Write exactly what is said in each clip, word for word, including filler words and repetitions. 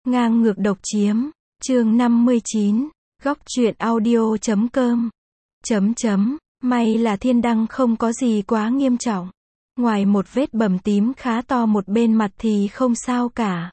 Ngang ngược độc chiếm, chương năm mươi chín, góc truyện audio chấm com. Chấm chấm, may là Thiên Đăng không có gì quá nghiêm trọng. Ngoài một vết bầm tím khá to một bên mặt thì không sao cả.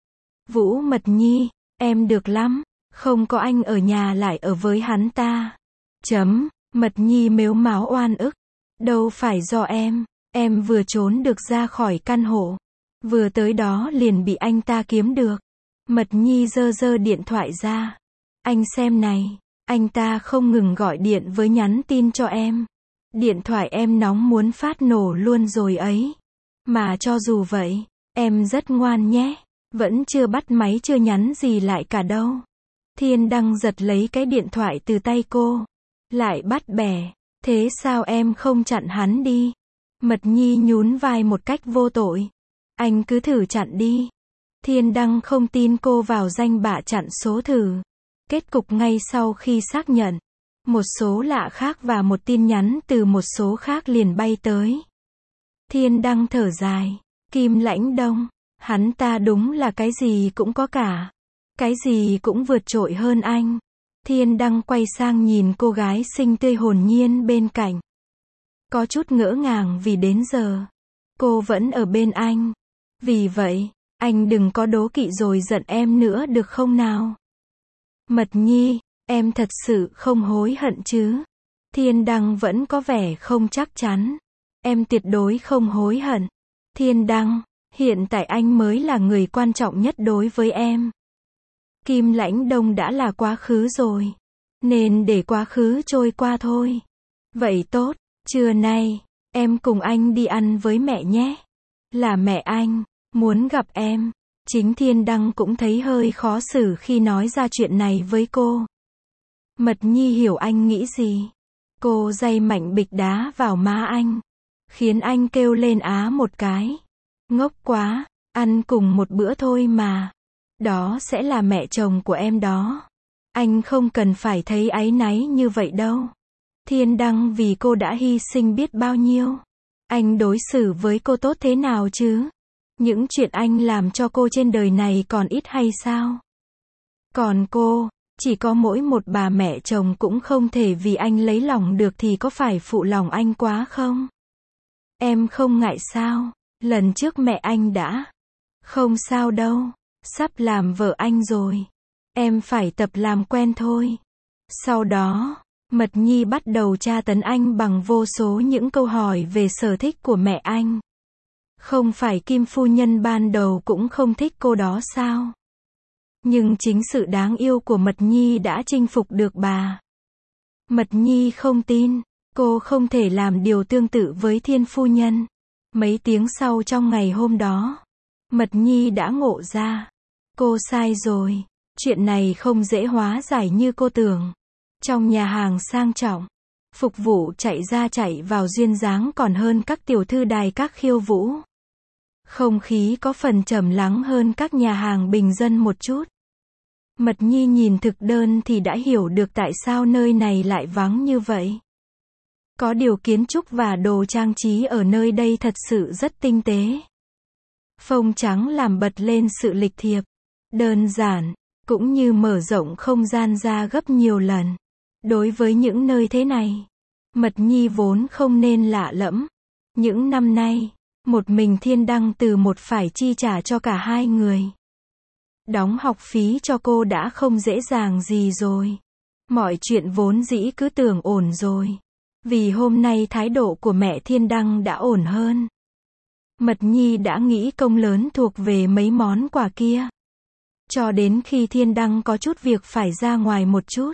Vũ Mật Nhi, em được lắm, không có anh ở nhà lại ở với hắn ta. Chấm, Mật Nhi mếu máo oan ức. Đâu phải do em, em vừa trốn được ra khỏi căn hộ. Vừa tới đó liền bị anh ta kiếm được. Mật Nhi giơ giơ điện thoại ra. Anh xem này, anh ta không ngừng gọi điện với nhắn tin cho em. Điện thoại em nóng muốn phát nổ luôn rồi ấy. Mà cho dù vậy, em rất ngoan nhé. Vẫn chưa bắt máy chưa nhắn gì lại cả đâu. Thiên Đăng giật lấy cái điện thoại từ tay cô. Lại bắt bẻ. Thế sao em không chặn hắn đi? Mật Nhi nhún vai một cách vô tội. Anh cứ thử chặn đi. Thiên Đăng không tin cô vào danh bạ chặn số thử. Kết cục ngay sau khi xác nhận, một số lạ khác và một tin nhắn từ một số khác liền bay tới. Thiên Đăng thở dài. Kim Lãnh Đông, hắn ta đúng là cái gì cũng có cả. Cái gì cũng vượt trội hơn anh. Thiên Đăng quay sang nhìn cô gái xinh tươi hồn nhiên bên cạnh. Có chút ngỡ ngàng vì đến giờ, cô vẫn ở bên anh. Vì vậy, anh đừng có đố kỵ rồi giận em nữa được không nào? Mật Nhi, em thật sự không hối hận chứ? Thiên Đăng vẫn có vẻ không chắc chắn. Em tuyệt đối không hối hận. Thiên Đăng, hiện tại anh mới là người quan trọng nhất đối với em. Kim Lãnh Đông đã là quá khứ rồi. Nên để quá khứ trôi qua thôi. Vậy tốt, trưa nay, em cùng anh đi ăn với mẹ nhé. Là mẹ anh, muốn gặp em. Chính Thiên Đăng cũng thấy hơi khó xử khi nói ra chuyện này với cô. Mật Nhi hiểu anh nghĩ gì. Cô giày mạnh bịch đá vào má anh. Khiến anh kêu lên á một cái. Ngốc quá, ăn cùng một bữa thôi mà. Đó sẽ là mẹ chồng của em đó. Anh không cần phải thấy áy náy như vậy đâu. Thiên Đăng vì cô đã hy sinh biết bao nhiêu. Anh đối xử với cô tốt thế nào chứ? Những chuyện anh làm cho cô trên đời này còn ít hay sao? Còn cô, chỉ có mỗi một bà mẹ chồng cũng không thể vì anh lấy lòng được thì có phải phụ lòng anh quá không? Em không ngại sao? Lần trước mẹ anh đã. Không sao đâu, sắp làm vợ anh rồi. Em phải tập làm quen thôi. Sau đó, Mật Nhi bắt đầu tra tấn anh bằng vô số những câu hỏi về sở thích của mẹ anh. Không phải Kim phu nhân ban đầu cũng không thích cô đó sao? Nhưng chính sự đáng yêu của Mật Nhi đã chinh phục được bà. Mật Nhi không tin, cô không thể làm điều tương tự với Thiên phu nhân. Mấy tiếng sau trong ngày hôm đó, Mật Nhi đã ngộ ra. Cô sai rồi, chuyện này không dễ hóa giải như cô tưởng. Trong nhà hàng sang trọng, phục vụ chạy ra chạy vào duyên dáng còn hơn các tiểu thư đài các khiêu vũ. Không khí có phần trầm lắng hơn các nhà hàng bình dân một chút. Mật Nhi nhìn thực đơn thì đã hiểu được tại sao nơi này lại vắng như vậy. Có điều kiến trúc và đồ trang trí ở nơi đây thật sự rất tinh tế. Phông trắng làm bật lên sự lịch thiệp, đơn giản, cũng như mở rộng không gian ra gấp nhiều lần. Đối với những nơi thế này, Mật Nhi vốn không nên lạ lẫm. Những năm nay, một mình Thiên Đăng từ một phải chi trả cho cả hai người. Đóng học phí cho cô đã không dễ dàng gì rồi. Mọi chuyện vốn dĩ cứ tưởng ổn rồi. Vì hôm nay thái độ của mẹ Thiên Đăng đã ổn hơn. Mật Nhi đã nghĩ công lớn thuộc về mấy món quà kia. Cho đến khi Thiên Đăng có chút việc phải ra ngoài một chút.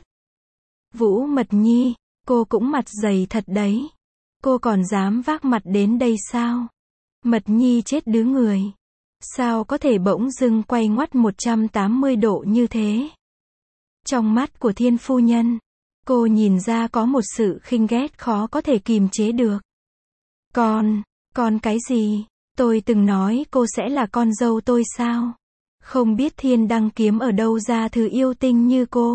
Vũ Mật Nhi, cô cũng mặt dày thật đấy. Cô còn dám vác mặt đến đây sao? Mật Nhi chết đứa người. Sao có thể bỗng dưng quay ngoắt một trăm tám mươi độ như thế? Trong mắt của Thiên phu nhân, cô nhìn ra có một sự khinh ghét khó có thể kìm chế được. Con, con cái gì? Tôi từng nói cô sẽ là con dâu tôi sao? Không biết Thiên Đăng kiếm ở đâu ra thứ yêu tinh như cô.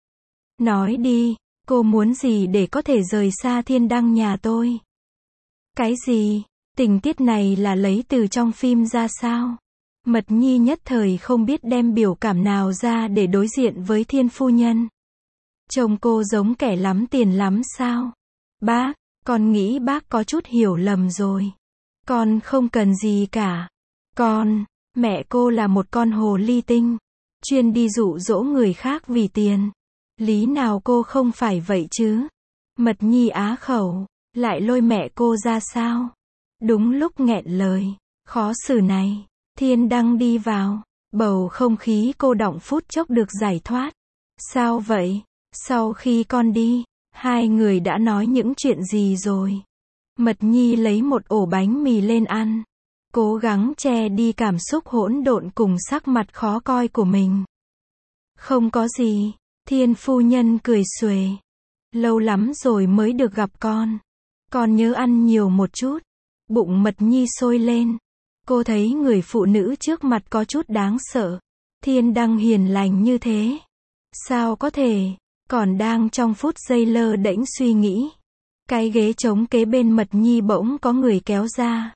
Nói đi, cô muốn gì để có thể rời xa Thiên Đăng nhà tôi? Cái gì? Tình tiết này là lấy từ trong phim ra sao? Mật Nhi nhất thời không biết đem biểu cảm nào ra để đối diện với Thiên phu nhân. Trông cô giống kẻ lắm tiền lắm sao? Bác, con nghĩ bác có chút hiểu lầm rồi. Con không cần gì cả. Con, mẹ cô là một con hồ ly tinh, chuyên đi dụ dỗ người khác vì tiền. Lý nào cô không phải vậy chứ? Mật Nhi á khẩu, lại lôi mẹ cô ra sao? Đúng lúc nghẹn lời, khó xử này, Thiên Đăng đi vào, bầu không khí cô đọng phút chốc được giải thoát. Sao vậy? Sau khi con đi, hai người đã nói những chuyện gì rồi? Mật Nhi lấy một ổ bánh mì lên ăn, cố gắng che đi cảm xúc hỗn độn cùng sắc mặt khó coi của mình. Không có gì, Thiên phu nhân cười xuề. Lâu lắm rồi mới được gặp con. Con nhớ ăn nhiều một chút. Bụng Mật Nhi sôi lên. Cô thấy người phụ nữ trước mặt có chút đáng sợ. Thiên Đăng hiền lành như thế. Sao có thể? Còn đang trong phút giây lơ đễnh suy nghĩ. Cái ghế trống kế bên Mật Nhi bỗng có người kéo ra.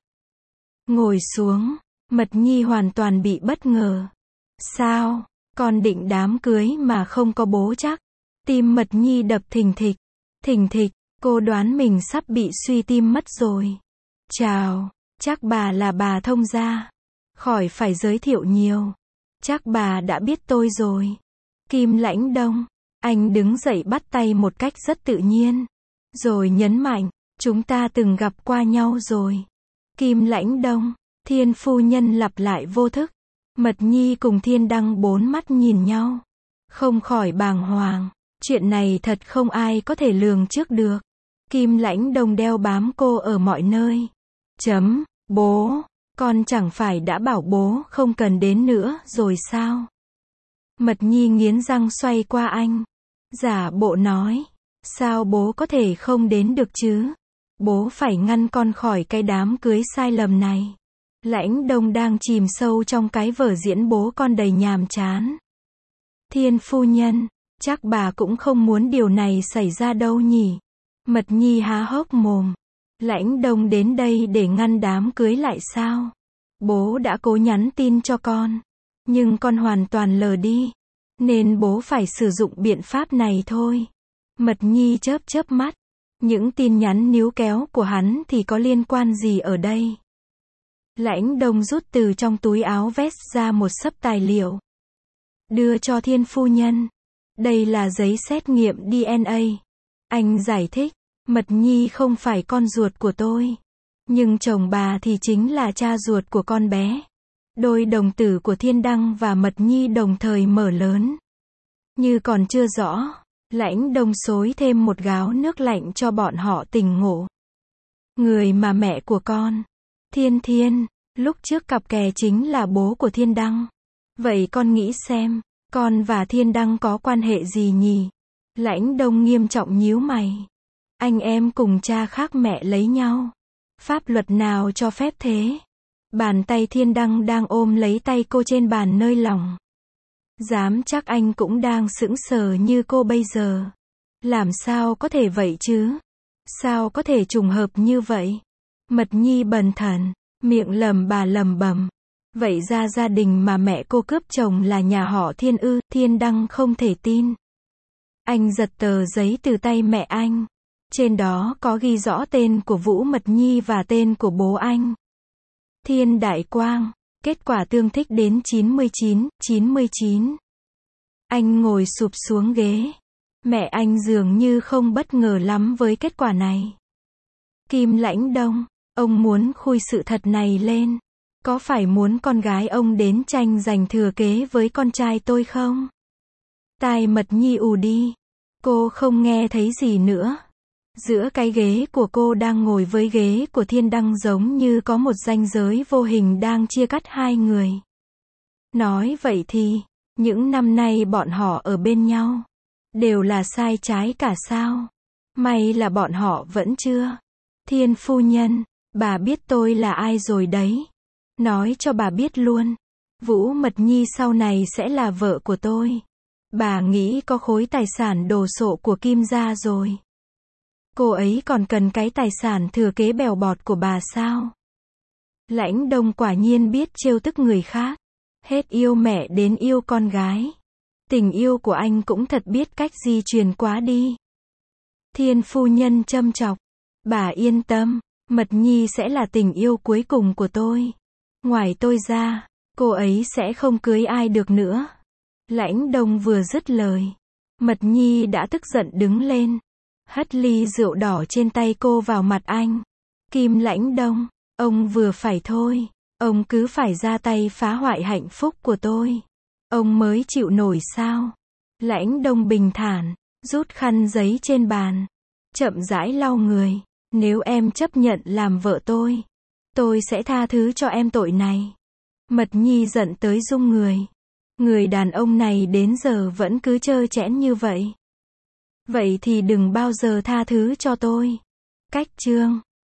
Ngồi xuống. Mật Nhi hoàn toàn bị bất ngờ. Sao? Con định đám cưới mà không có bố chắc? Tim Mật Nhi đập thình thịch. Thình thịch, cô đoán mình sắp bị suy tim mất rồi. Chào, chắc bà là bà thông gia. Khỏi phải giới thiệu nhiều. Chắc bà đã biết tôi rồi. Kim Lãnh Đông, anh đứng dậy bắt tay một cách rất tự nhiên. Rồi nhấn mạnh, chúng ta từng gặp qua nhau rồi. Kim Lãnh Đông, Thiên phu nhân lặp lại vô thức. Mật Nhi cùng Thiên Đăng bốn mắt nhìn nhau. Không khỏi bàng hoàng. Chuyện này thật không ai có thể lường trước được. Kim Lãnh Đông đeo bám cô ở mọi nơi. Chấm, bố, con chẳng phải đã bảo bố không cần đến nữa rồi sao? Mật Nhi nghiến răng xoay qua anh. Giả bộ nói, sao bố có thể không đến được chứ? Bố phải ngăn con khỏi cái đám cưới sai lầm này. Lãnh Đông đang chìm sâu trong cái vở diễn bố con đầy nhàm chán. Thiên phu nhân, chắc bà cũng không muốn điều này xảy ra đâu nhỉ? Mật Nhi há hốc mồm. Lãnh Đông đến đây để ngăn đám cưới lại sao? Bố đã cố nhắn tin cho con, nhưng con hoàn toàn lờ đi, nên bố phải sử dụng biện pháp này thôi. Mật Nhi chớp chớp mắt. Những tin nhắn níu kéo của hắn thì có liên quan gì ở đây? Lãnh Đông rút từ trong túi áo vest ra một xấp tài liệu. Đưa cho Thiên phu nhân. Đây là giấy xét nghiệm đê en a. Anh giải thích, Mật Nhi không phải con ruột của tôi. Nhưng chồng bà thì chính là cha ruột của con bé. Đôi đồng tử của Thiên Đăng và Mật Nhi đồng thời mở lớn. Như còn chưa rõ, Lãnh Đông xối thêm một gáo nước lạnh cho bọn họ tỉnh ngộ. Người mà mẹ của con, Thiên Thiên, lúc trước cặp kè chính là bố của Thiên Đăng. Vậy con nghĩ xem, con và Thiên Đăng có quan hệ gì nhỉ? Lãnh Đông nghiêm trọng nhíu mày. Anh em cùng cha khác mẹ lấy nhau. Pháp luật nào cho phép thế? Bàn tay Thiên Đăng đang ôm lấy tay cô trên bàn nơi lòng. Dám chắc anh cũng đang sững sờ như cô bây giờ. Làm sao có thể vậy chứ? Sao có thể trùng hợp như vậy? Mật Nhi bần thần, miệng lầm bà lầm bầm. Vậy ra gia đình mà mẹ cô cướp chồng là nhà họ Thiên ư? Thiên Đăng không thể tin. Anh giật tờ giấy từ tay mẹ anh. Trên đó có ghi rõ tên của Vũ Mật Nhi và tên của bố anh. Thiên Đại Quang. Kết quả tương thích đến chín mươi chín, chín mươi chín. Anh ngồi sụp xuống ghế. Mẹ anh dường như không bất ngờ lắm với kết quả này. Kim Lãnh Đông, ông muốn khui sự thật này lên. Có phải muốn con gái ông đến tranh giành thừa kế với con trai tôi không? Tai Mật Nhi ù đi. Cô không nghe thấy gì nữa. Giữa cái ghế của cô đang ngồi với ghế của Thiên Đăng giống như có một ranh giới vô hình đang chia cắt hai người. Nói vậy thì, những năm nay bọn họ ở bên nhau, đều là sai trái cả sao? May là bọn họ vẫn chưa. Thiên phu nhân, bà biết tôi là ai rồi đấy. Nói cho bà biết luôn. Vũ Mật Nhi sau này sẽ là vợ của tôi. Bà nghĩ có khối tài sản đồ sộ của Kim gia rồi. Cô ấy còn cần cái tài sản thừa kế bèo bọt của bà sao? Lãnh Đông quả nhiên biết trêu tức người khác. Hết yêu mẹ đến yêu con gái. Tình yêu của anh cũng thật biết cách di truyền quá đi. Thiên phu nhân châm chọc. Bà yên tâm, Mật Nhi sẽ là tình yêu cuối cùng của tôi. Ngoài tôi ra, cô ấy sẽ không cưới ai được nữa. Lãnh Đông vừa dứt lời, Mật Nhi đã tức giận đứng lên, hất ly rượu đỏ trên tay cô vào mặt anh. Kim Lãnh Đông, ông vừa phải thôi, ông cứ phải ra tay phá hoại hạnh phúc của tôi. Ông mới chịu nổi sao? Lãnh Đông bình thản, rút khăn giấy trên bàn, chậm rãi lau người. Nếu em chấp nhận làm vợ tôi, tôi sẽ tha thứ cho em tội này. Mật Nhi giận tới rung người. Người đàn ông này đến giờ vẫn cứ trơ trẽn như vậy. Vậy thì đừng bao giờ tha thứ cho tôi. Cách chương